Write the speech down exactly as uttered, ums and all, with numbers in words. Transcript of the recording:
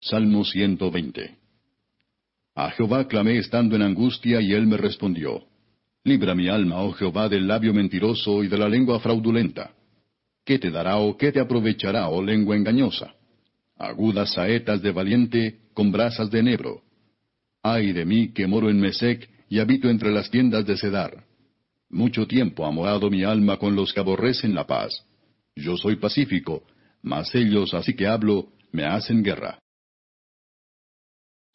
Salmo ciento veinte. A Jehová clamé estando en angustia, y él me respondió. Libra mi alma, oh Jehová, del labio mentiroso y de la lengua fraudulenta. ¿Qué te dará o qué te aprovechará, oh lengua engañosa? Agudas saetas de valiente, con brasas de enebro. Ay de mí, que moro en Mesec, y habito entre las tiendas de Cedar. Mucho tiempo ha morado mi alma con los que aborrecen la paz. Yo soy pacífico, mas ellos, así que hablo, me hacen guerra.